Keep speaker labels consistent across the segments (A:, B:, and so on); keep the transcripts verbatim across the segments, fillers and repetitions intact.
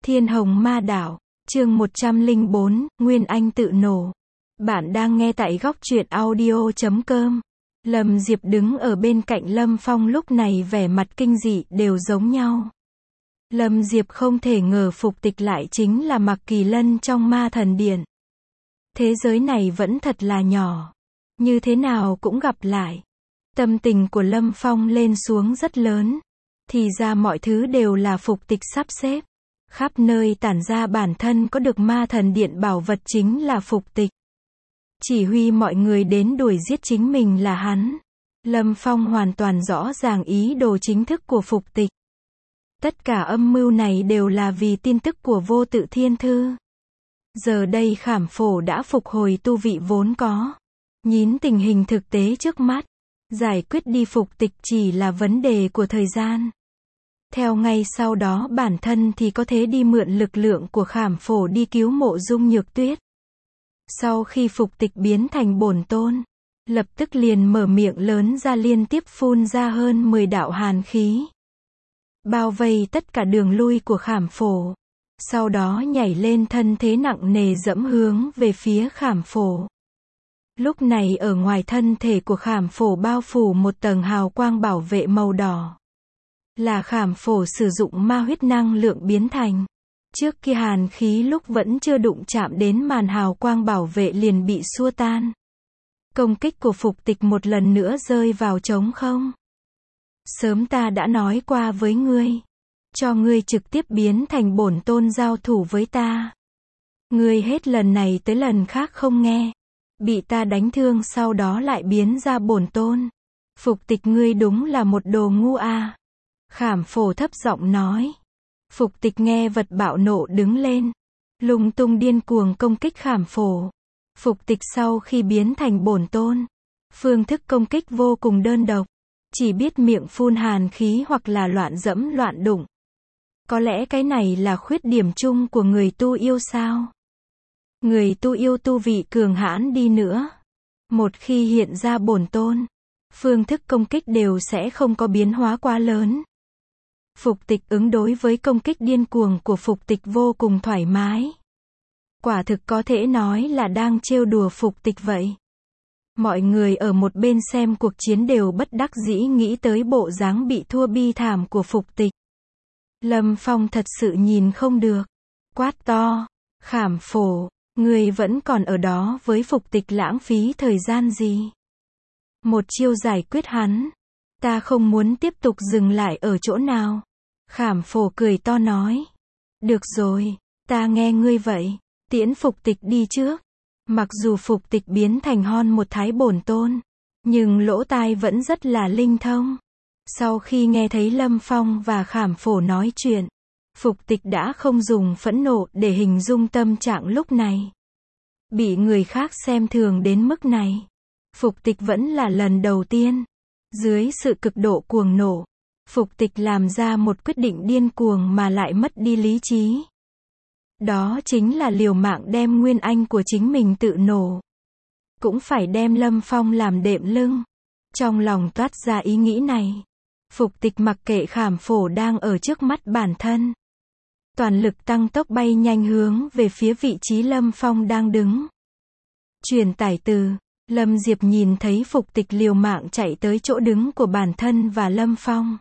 A: Thiên Hồng Ma Đảo, chương một trăm lẻ bốn, Nguyên Anh tự nổ. Bạn đang nghe tại góc truyện audio chấm com. Lâm Diệp đứng ở bên cạnh Lâm Phong lúc này vẻ mặt kinh dị đều giống nhau. Lâm Diệp không thể ngờ Phục Tịch lại chính là Mạc Kỳ Lân trong Ma Thần Điện. Thế giới này vẫn thật là nhỏ. Như thế nào cũng gặp lại. Tâm tình của Lâm Phong lên xuống rất lớn. Thì ra mọi thứ đều là Phục Tịch sắp xếp. Khắp nơi tản ra bản thân có được Ma Thần Điện bảo vật chính là Phục Tịch. Chỉ huy mọi người đến đuổi giết chính mình là hắn. Lâm Phong hoàn toàn rõ ràng ý đồ chính thức của Phục Tịch. Tất cả âm mưu này đều là vì tin tức của Vô Tự Thiên Thư. Giờ đây Khảm Phổ đã phục hồi tu vị vốn có. Nhìn tình hình thực tế trước mắt, giải quyết đi Phục Tịch chỉ là vấn đề của thời gian. Theo ngay sau đó bản thân thì có thể đi mượn lực lượng của Khảm Phổ đi cứu Mộ Dung Nhược Tuyết. Sau khi Phục Tịch biến thành bổn tôn, lập tức liền mở miệng lớn ra liên tiếp phun ra hơn mười đạo hàn khí. Bao vây tất cả đường lui của Khảm Phổ. Sau đó nhảy lên thân thế nặng nề dẫm hướng về phía Khảm Phổ. Lúc này ở ngoài thân thể của Khảm Phổ bao phủ một tầng hào quang bảo vệ màu đỏ. Là Khảm Phổ sử dụng ma huyết năng lượng biến thành. Trước kia hàn khí lúc vẫn chưa đụng chạm đến màn hào quang bảo vệ liền bị xua tan. Công kích của Phục Tịch một lần nữa rơi vào trống không. Sớm ta đã nói qua với ngươi. Cho ngươi trực tiếp biến thành bổn tôn giao thủ với ta. Ngươi hết lần này tới lần khác không nghe. Bị ta đánh thương sau đó lại biến ra bổn tôn. Phục Tịch ngươi đúng là một đồ ngu a. Khảm Phổ thấp giọng nói. Phục Tịch nghe vật bạo nộ đứng lên. Lung tung điên cuồng công kích Khảm Phổ. Phục Tịch sau khi biến thành bổn tôn. Phương thức công kích vô cùng đơn độc. Chỉ biết miệng phun hàn khí hoặc là loạn dẫm loạn đụng. Có lẽ cái này là khuyết điểm chung của người tu yêu sao? Người tu yêu tu vị cường hãn đi nữa. Một khi hiện ra bổn tôn. Phương thức công kích đều sẽ không có biến hóa quá lớn. Phục Tịch ứng đối với công kích điên cuồng của Phục Tịch vô cùng thoải mái. Quả thực có thể nói là đang trêu đùa Phục Tịch vậy. Mọi người ở một bên xem cuộc chiến đều bất đắc dĩ nghĩ tới bộ dáng bị thua bi thảm của Phục Tịch. Lâm Phong thật sự nhìn không được. Quát to. Khảm Phổ, ngươi vẫn còn ở đó với Phục Tịch lãng phí thời gian gì? Một chiêu giải quyết hắn. Ta không muốn tiếp tục dừng lại ở chỗ nào. Khảm Phổ cười to nói. Được rồi, ta nghe ngươi vậy. Tiễn Phục Tịch đi trước. Mặc dù Phục Tịch biến thành hon một thái bổn tôn. Nhưng lỗ tai vẫn rất là linh thông. Sau khi nghe thấy Lâm Phong và Khảm Phổ nói chuyện. Phục Tịch đã không dùng phẫn nộ để hình dung tâm trạng lúc này. Bị người khác xem thường đến mức này. Phục Tịch vẫn là lần đầu tiên. Dưới sự cực độ cuồng nộ. Phục Tịch làm ra một quyết định điên cuồng mà lại mất đi lý trí. Đó chính là liều mạng đem Nguyên Anh của chính mình tự nổ. Cũng phải đem Lâm Phong làm đệm lưng. Trong lòng toát ra ý nghĩ này. Phục Tịch mặc kệ Khảm Phổ đang ở trước mắt bản thân. Toàn lực tăng tốc bay nhanh hướng về phía vị trí Lâm Phong đang đứng. Truyền tải từ. Lâm Diệp nhìn thấy Phục Tịch liều mạng chạy tới chỗ đứng của bản thân và Lâm Phong.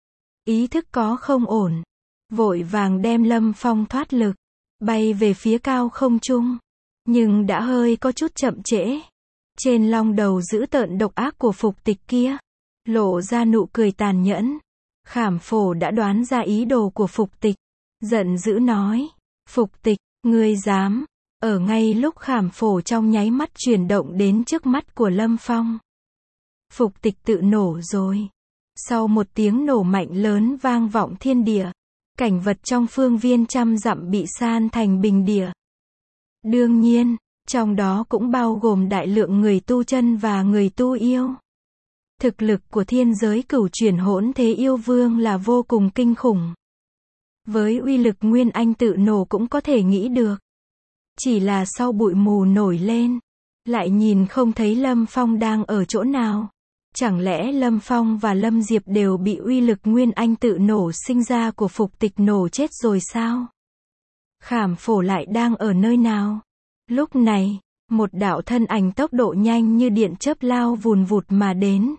A: Ý thức có không ổn. Vội vàng đem Lâm Phong thoát lực. Bay về phía cao không trung. Nhưng đã hơi có chút chậm trễ. Trên long đầu dữ tợn độc ác của Phục Tịch kia. Lộ ra nụ cười tàn nhẫn. Khảm Phổ đã đoán ra ý đồ của Phục Tịch. Giận dữ nói. Phục Tịch, ngươi dám. Ở ngay lúc Khảm Phổ trong nháy mắt chuyển động đến trước mắt của Lâm Phong. Phục Tịch tự nổ rồi. Sau một tiếng nổ mạnh lớn vang vọng thiên địa. Cảnh vật trong phương viên trăm dặm bị san thành bình địa. Đương nhiên, trong đó cũng bao gồm đại lượng người tu chân và người tu yêu. Thực lực của thiên giới cửu chuyển hỗn thế yêu vương là vô cùng kinh khủng. Với uy lực Nguyên Anh tự nổ cũng có thể nghĩ được. Chỉ là sau bụi mù nổi lên, lại nhìn không thấy Lâm Phong đang ở chỗ nào. Chẳng lẽ Lâm Phong và Lâm Diệp đều bị uy lực Nguyên Anh tự nổ sinh ra của Phục Tịch nổ chết rồi sao? Khảm Phổ lại đang ở nơi nào? Lúc này, một đạo thân ảnh tốc độ nhanh như điện chớp lao vùn vụt mà đến.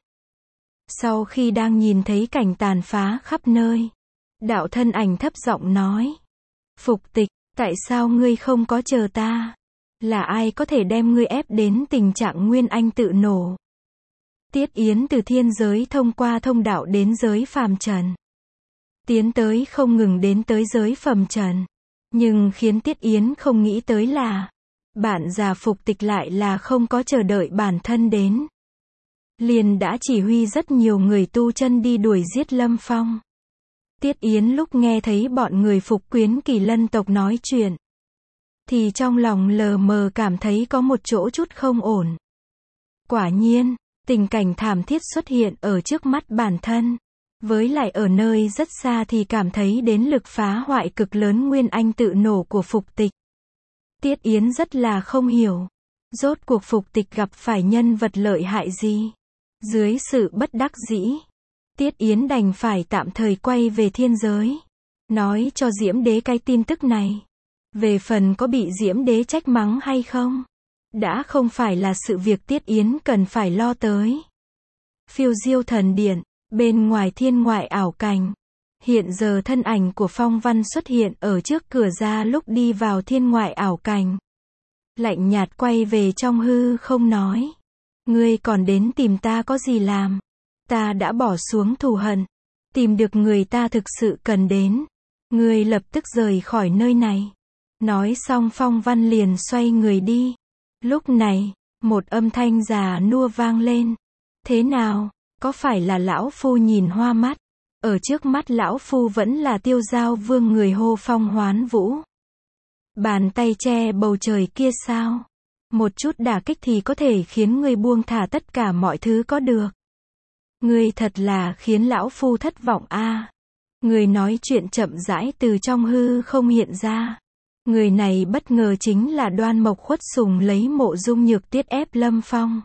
A: Sau khi đang nhìn thấy cảnh tàn phá khắp nơi, đạo thân ảnh thấp giọng nói: Phục Tịch, tại sao ngươi không có chờ ta? Là ai có thể đem ngươi ép đến tình trạng nguyên anh tự nổ? Tiết Yến từ thiên giới thông qua thông đạo đến giới phàm trần. Tiến tới không ngừng đến tới giới phàm trần. Nhưng khiến Tiết Yến không nghĩ tới là, bạn già Phục Tịch lại là không có chờ đợi bản thân đến. Liền đã chỉ huy rất nhiều người tu chân đi đuổi giết Lâm Phong. Tiết Yến lúc nghe thấy bọn người Phục Quyến Kỳ Lân tộc nói chuyện, thì trong lòng lờ mờ cảm thấy có một chỗ chút không ổn. Quả nhiên, tình cảnh thảm thiết xuất hiện ở trước mắt bản thân. Với lại ở nơi rất xa thì cảm thấy đến lực phá hoại cực lớn nguyên anh tự nổ của Phục Tịch. Tiết Yến rất là không hiểu. Rốt cuộc Phục Tịch gặp phải nhân vật lợi hại gì? Dưới sự bất đắc dĩ, Tiết Yến đành phải tạm thời quay về thiên giới. Nói cho Diễm Đế cái tin tức này. Về phần có bị Diễm Đế trách mắng hay không? Đã không phải là sự việc Tiết Yến cần phải lo tới. Phiêu Diêu Thần Điện, bên ngoài thiên ngoại ảo cảnh. Hiện giờ thân ảnh của Phong Văn xuất hiện ở trước cửa ra lúc đi vào thiên ngoại ảo cảnh. Lạnh nhạt quay về trong hư không nói: Ngươi còn đến tìm ta có gì làm? Ta đã bỏ xuống thù hận, tìm được người ta thực sự cần đến. Ngươi lập tức rời khỏi nơi này. Nói xong Phong Văn liền xoay người đi. Lúc này, một âm thanh già nua vang lên. Thế nào, có phải là lão phu nhìn hoa mắt? Ở trước mắt lão phu vẫn là Tiêu Giao Vương người hô phong hoán vũ. Bàn tay che bầu trời kia sao? Một chút đả kích thì có thể khiến ngươi buông thả tất cả mọi thứ có được. Ngươi thật là khiến lão phu thất vọng a. À. Người nói chuyện chậm rãi từ trong hư không hiện ra. Người này bất ngờ chính là Đoan Mộc Khuất Sùng lấy Mộ Dung Nhược Tuyết ép Lâm Phong.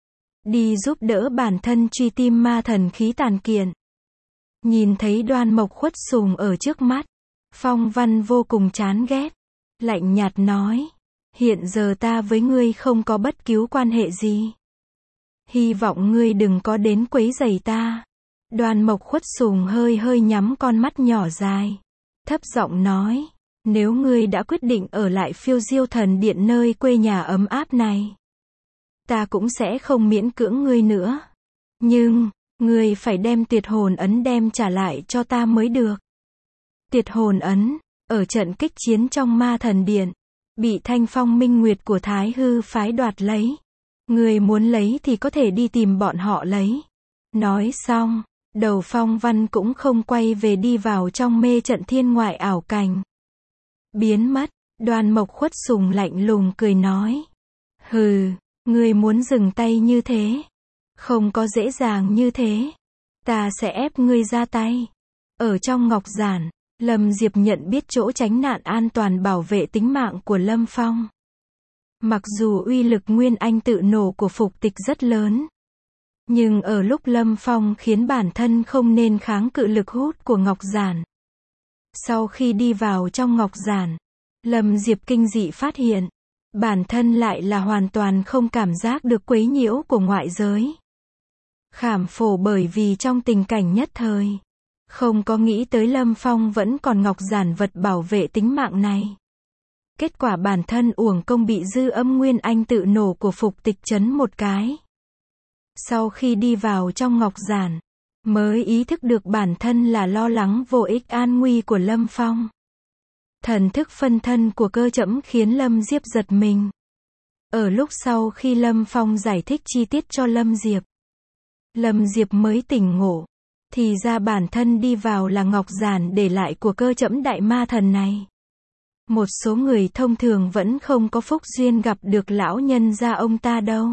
A: Đi giúp đỡ bản thân truy tim ma thần khí tàn kiện. Nhìn thấy Đoan Mộc Khuất Sùng ở trước mắt, Phong Văn vô cùng chán ghét. Lạnh nhạt nói: Hiện giờ ta với ngươi không có bất cứ quan hệ gì. Hy vọng ngươi đừng có đến quấy rầy ta. Đoan Mộc Khuất Sùng hơi hơi nhắm con mắt nhỏ dài. Thấp giọng nói: Nếu ngươi đã quyết định ở lại Phiêu Diêu Thần Điện nơi quê nhà ấm áp này, ta cũng sẽ không miễn cưỡng ngươi nữa. Nhưng, ngươi phải đem tuyệt hồn ấn đem trả lại cho ta mới được. Tuyệt hồn ấn, ở trận kích chiến trong Ma Thần Điện, bị Thanh Phong Minh Nguyệt của Thái Hư phái đoạt lấy. Ngươi muốn lấy thì có thể đi tìm bọn họ lấy. Nói xong, đầu Phong Văn cũng không quay về đi vào trong mê trận thiên ngoại ảo cảnh. Biến mất, Đoan Mộc Khuất Sùng lạnh lùng cười nói: Hừ, ngươi muốn dừng tay như thế? Không có dễ dàng như thế. Ta sẽ ép ngươi ra tay. Ở trong ngọc giản, Lâm Diệp nhận biết chỗ tránh nạn an toàn bảo vệ tính mạng của Lâm Phong. Mặc dù uy lực nguyên anh tự nổ của Phục Tịch rất lớn, nhưng ở lúc Lâm Phong khiến bản thân không nên kháng cự lực hút của ngọc giản. Sau khi đi vào trong ngọc giản, Lâm Diệp kinh dị phát hiện, bản thân lại là hoàn toàn không cảm giác được quấy nhiễu của ngoại giới. Khảm Phổ bởi vì trong tình cảnh nhất thời, không có nghĩ tới Lâm Phong vẫn còn ngọc giản vật bảo vệ tính mạng này. Kết quả bản thân uổng công bị dư âm nguyên anh tự nổ của Phục Tịch chấn một cái. Sau khi đi vào trong ngọc giản, mới ý thức được bản thân là lo lắng vô ích an nguy của Lâm Phong. Thần thức phân thân của Cơ Trẫm khiến Lâm Diệp giật mình. Ở lúc sau khi Lâm Phong giải thích chi tiết cho Lâm Diệp, Lâm Diệp mới tỉnh ngộ. Thì ra bản thân đi vào là ngọc giản để lại của Cơ Trẫm đại ma thần này. Một số người thông thường vẫn không có phúc duyên gặp được lão nhân gia ông ta đâu.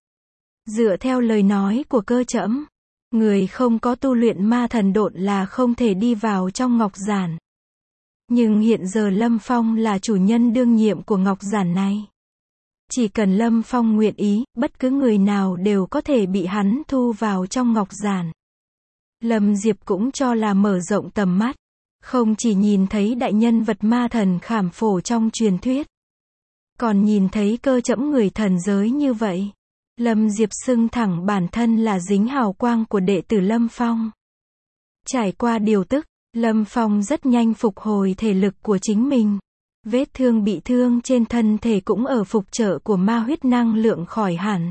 A: Dựa theo lời nói của Cơ Trẫm, người không có tu luyện ma thần độn là không thể đi vào trong ngọc giản. Nhưng hiện giờ Lâm Phong là chủ nhân đương nhiệm của ngọc giản này. Chỉ cần Lâm Phong nguyện ý, bất cứ người nào đều có thể bị hắn thu vào trong ngọc giản. Lâm Diệp cũng cho là mở rộng tầm mắt. Không chỉ nhìn thấy đại nhân vật ma thần Khảm Phổ trong truyền thuyết, còn nhìn thấy cơ trẫm người thần giới như vậy. Lâm Diệp xưng thẳng bản thân là dính hào quang của đệ tử Lâm Phong. Trải qua điều tức, Lâm Phong rất nhanh phục hồi thể lực của chính mình. Vết thương bị thương trên thân thể cũng ở phục trợ của ma huyết năng lượng khỏi hẳn.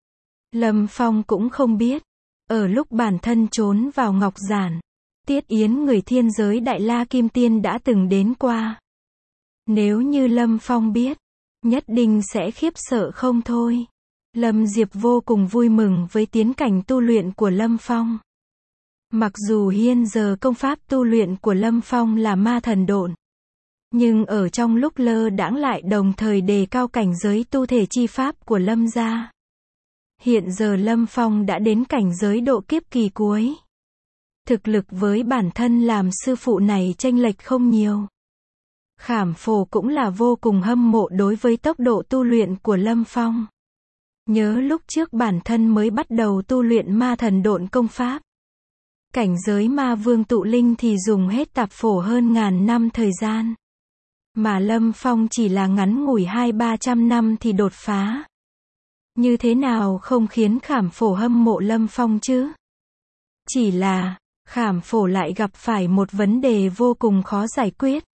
A: Lâm Phong cũng không biết, ở lúc bản thân trốn vào ngọc giản, Tiết Yến người thiên giới Đại La Kim Tiên đã từng đến qua. Nếu như Lâm Phong biết, nhất định sẽ khiếp sợ không thôi. Lâm Diệp vô cùng vui mừng với tiến cảnh tu luyện của Lâm Phong. Mặc dù hiện giờ công pháp tu luyện của Lâm Phong là ma thần độn, nhưng ở trong lúc lơ đãng lại đồng thời đề cao cảnh giới tu thể chi pháp của Lâm gia. Hiện giờ Lâm Phong đã đến cảnh giới độ kiếp kỳ cuối. Thực lực với bản thân làm sư phụ này chênh lệch không nhiều. Khảm Phổ cũng là vô cùng hâm mộ đối với tốc độ tu luyện của Lâm Phong. Nhớ lúc trước bản thân mới bắt đầu tu luyện ma thần độn công pháp. Cảnh giới ma vương tụ linh thì dùng hết tạp phổ hơn ngàn năm thời gian. Mà Lâm Phong chỉ là ngắn ngủi hai ba trăm năm thì đột phá. Như thế nào không khiến Khảm Phổ hâm mộ Lâm Phong chứ? Chỉ là, Khảm Phổ lại gặp phải một vấn đề vô cùng khó giải quyết.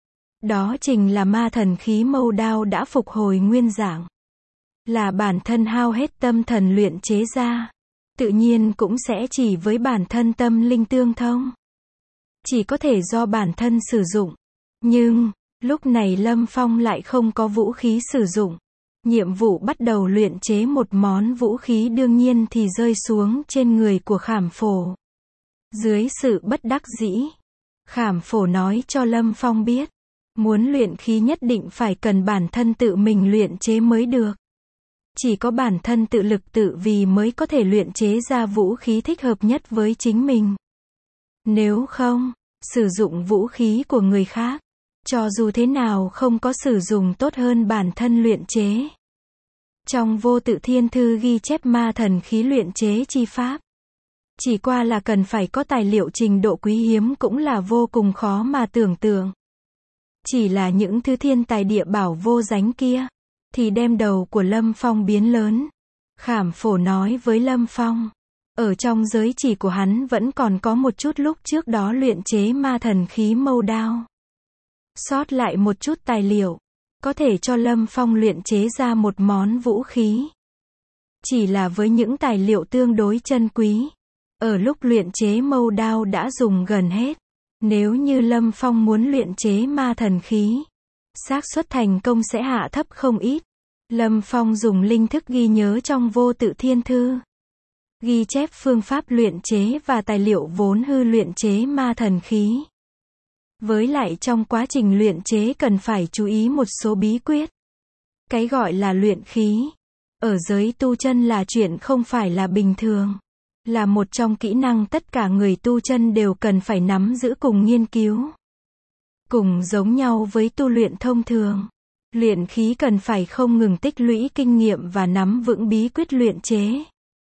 A: Đó chính là ma thần khí mâu đao đã phục hồi nguyên dạng. Là bản thân hao hết tâm thần luyện chế ra. Tự nhiên cũng sẽ chỉ với bản thân tâm linh tương thông. Chỉ có thể do bản thân sử dụng. Nhưng, lúc này Lâm Phong lại không có vũ khí sử dụng. Nhiệm vụ bắt đầu luyện chế một món vũ khí đương nhiên thì rơi xuống trên người của Khảm Phổ. Dưới sự bất đắc dĩ, Khảm Phổ nói cho Lâm Phong biết, muốn luyện khí nhất định phải cần bản thân tự mình luyện chế mới được. Chỉ có bản thân tự lực tự vì mới có thể luyện chế ra vũ khí thích hợp nhất với chính mình. Nếu không, sử dụng vũ khí của người khác, cho dù thế nào không có sử dụng tốt hơn bản thân luyện chế. Trong Vô Tự Thiên Thư ghi chép ma thần khí luyện chế chi pháp. Chỉ qua là cần phải có tài liệu trình độ quý hiếm cũng là vô cùng khó mà tưởng tượng. Chỉ là những thứ thiên tài địa bảo vô dánh kia, thì đem đầu của Lâm Phong biến lớn. Khảm Phổ nói với Lâm Phong, ở trong giới chỉ của hắn vẫn còn có một chút lúc trước đó luyện chế ma thần khí mâu đao. Sót lại một chút tài liệu, có thể cho Lâm Phong luyện chế ra một món vũ khí. Chỉ là với những tài liệu tương đối chân quý, ở lúc luyện chế mâu đao đã dùng gần hết. Nếu như Lâm Phong muốn luyện chế ma thần khí, xác suất thành công sẽ hạ thấp không ít. Lâm Phong dùng linh thức ghi nhớ trong Vô Tự Thiên Thư, ghi chép phương pháp luyện chế và tài liệu vốn hư luyện chế ma thần khí. Với lại trong quá trình luyện chế cần phải chú ý một số bí quyết. Cái gọi là luyện khí, ở giới tu chân là chuyện không phải là bình thường. Là một trong kỹ năng tất cả người tu chân đều cần phải nắm giữ cùng nghiên cứu. Cùng giống nhau với tu luyện thông thường. Luyện khí cần phải không ngừng tích lũy kinh nghiệm và nắm vững bí quyết luyện chế.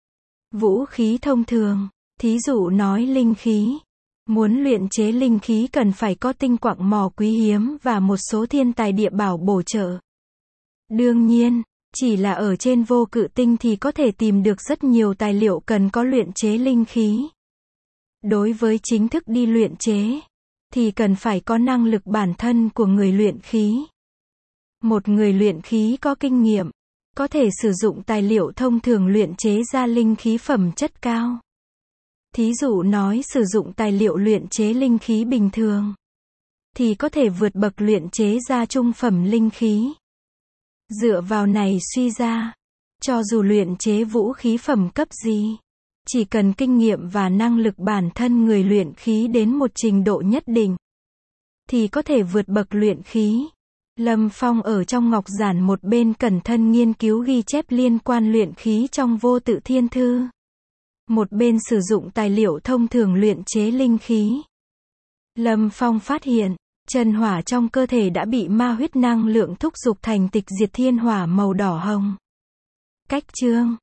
A: Vũ khí thông thường, thí dụ nói linh khí. Muốn luyện chế linh khí cần phải có tinh quặng mỏ quý hiếm và một số thiên tài địa bảo bổ trợ. Đương nhiên, chỉ là ở trên Vô Cự Tinh thì có thể tìm được rất nhiều tài liệu cần có luyện chế linh khí. Đối với chính thức đi luyện chế, thì cần phải có năng lực bản thân của người luyện khí. Một người luyện khí có kinh nghiệm, có thể sử dụng tài liệu thông thường luyện chế ra linh khí phẩm chất cao. Thí dụ nói sử dụng tài liệu luyện chế linh khí bình thường, thì có thể vượt bậc luyện chế ra trung phẩm linh khí. Dựa vào này suy ra, cho dù luyện chế vũ khí phẩm cấp gì, chỉ cần kinh nghiệm và năng lực bản thân người luyện khí đến một trình độ nhất định, thì có thể vượt bậc luyện khí. Lâm Phong ở trong ngọc giản một bên cẩn thận nghiên cứu ghi chép liên quan luyện khí trong Vô Tự Thiên Thư. Một bên sử dụng tài liệu thông thường luyện chế linh khí. Lâm Phong phát hiện, chân hỏa trong cơ thể đã bị ma huyết năng lượng thúc giục thành tịch diệt thiên hỏa màu đỏ hồng. Cách chương